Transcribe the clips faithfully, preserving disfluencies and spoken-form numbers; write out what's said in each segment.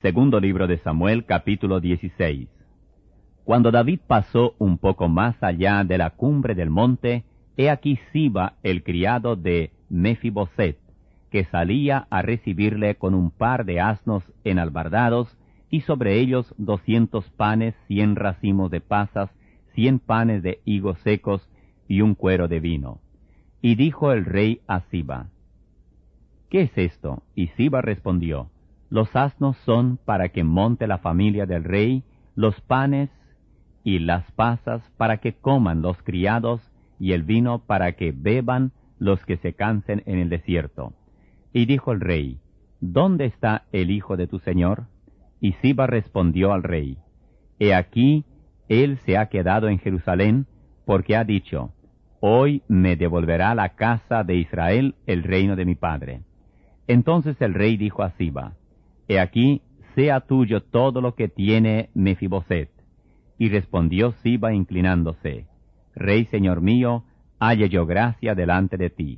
Segundo libro de Samuel, capítulo dieciséis. Cuando David pasó un poco más allá de la cumbre del monte, he aquí Siba, el criado de Mefiboset, que salía a recibirle con un par de asnos enalbardados, y sobre ellos doscientos panes, cien racimos de pasas, cien panes de higos secos, y un cuero de vino. Y dijo el rey a Siba: ¿Qué es esto? Y Siba respondió: Los asnos son para que monte la familia del rey, los panes y las pasas para que coman los criados, y el vino para que beban los que se cansen en el desierto. Y dijo el rey: ¿Dónde está el hijo de tu señor? Y Siba respondió al rey: He aquí, él se ha quedado en Jerusalén, porque ha dicho: Hoy me devolverá la casa de Israel el reino de mi padre. Entonces el rey dijo a Siba: He aquí, sea tuyo todo lo que tiene Mefiboset. Y respondió Siba inclinándose: Rey señor mío, halle yo gracia delante de ti.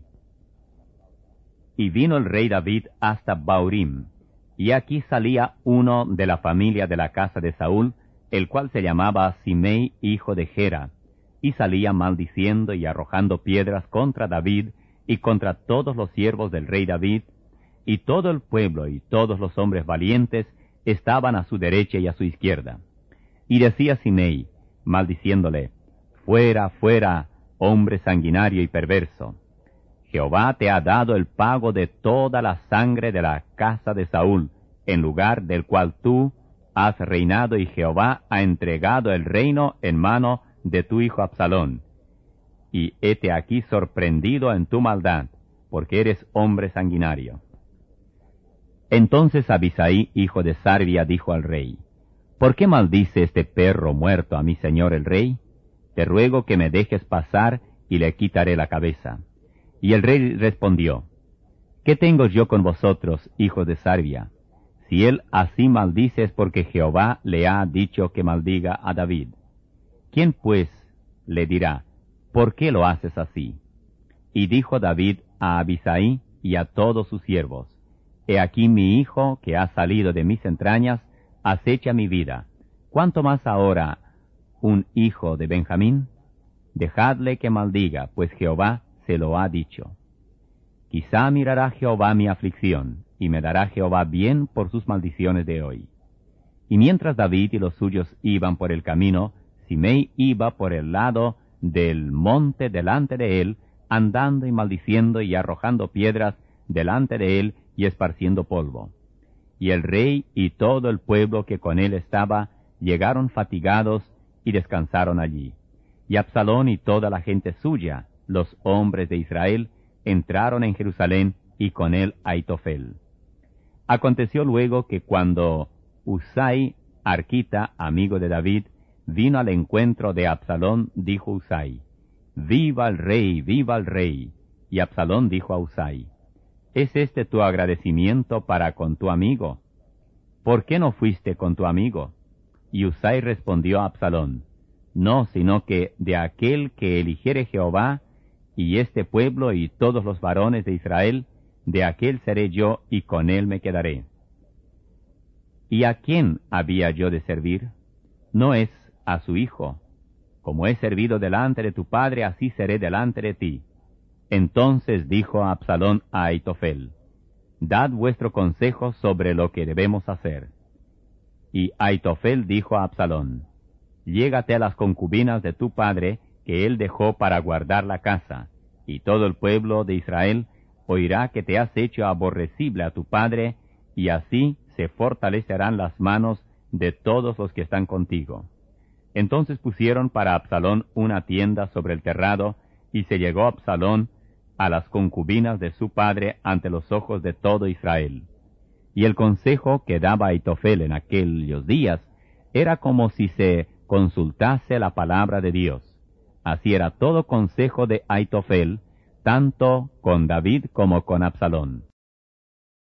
Y vino el rey David hasta Baurim, y aquí salía uno de la familia de la casa de Saúl, el cual se llamaba Simei, hijo de Gera, y salía maldiciendo y arrojando piedras contra David y contra todos los siervos del rey David, y todo el pueblo y todos los hombres valientes estaban a su derecha y a su izquierda. Y decía Simei, maldiciéndole: Fuera, fuera, hombre sanguinario y perverso. Jehová te ha dado el pago de toda la sangre de la casa de Saúl, en lugar del cual tú has reinado, y Jehová ha entregado el reino en mano de tu hijo Absalón. Y hete aquí sorprendido en tu maldad, porque eres hombre sanguinario. Entonces Abisai, hijo de Sarvia, dijo al rey: ¿Por qué maldice este perro muerto a mi señor el rey? Te ruego que me dejes pasar, y le quitaré la cabeza. Y el rey respondió: ¿Qué tengo yo con vosotros, hijos de Sarvia? Si él así maldice es porque Jehová le ha dicho que maldiga a David. ¿Quién pues le dirá: ¿Por qué lo haces así? Y dijo David a Abisai y a todos sus siervos: He aquí mi hijo, que ha salido de mis entrañas, acecha mi vida. ¿Cuánto más ahora un hijo de Benjamín? Dejadle que maldiga, pues Jehová se lo ha dicho. Quizá mirará Jehová mi aflicción, y me dará Jehová bien por sus maldiciones de hoy. Y mientras David y los suyos iban por el camino, Simei iba por el lado del monte delante de él, andando y maldiciendo y arrojando piedras delante de él y esparciendo polvo. Y el rey y todo el pueblo que con él estaba llegaron fatigados y descansaron allí. Y Absalón y toda la gente suya, los hombres de Israel, entraron en Jerusalén, y con él Aitofel. Aconteció luego que cuando Husai, arquita, amigo de David, vino al encuentro de Absalón, dijo Husai: ¡Viva el rey, viva el rey! Y Absalón dijo a Husai: ¿Es este tu agradecimiento para con tu amigo? ¿Por qué no fuiste con tu amigo? Y Husai respondió a Absalón: No, sino que de aquel que eligiere Jehová, y este pueblo y todos los varones de Israel, de aquel seré yo, y con él me quedaré. ¿Y a quién había yo de servir? No es a su hijo. Como he servido delante de tu padre, así seré delante de ti. Entonces dijo Absalón a Aitofel: Dad vuestro consejo sobre lo que debemos hacer. Y Aitofel dijo a Absalón: Llégate a las concubinas de tu padre, que él dejó para guardar la casa, y todo el pueblo de Israel oirá que te has hecho aborrecible a tu padre, y así se fortalecerán las manos de todos los que están contigo. Entonces pusieron para Absalón una tienda sobre el terrado, y se llegó Absalón a las concubinas de su padre ante los ojos de todo Israel. Y el consejo que daba Aitofel en aquellos días era como si se consultase la palabra de Dios. Así era todo consejo de Aitofel, tanto con David como con Absalón.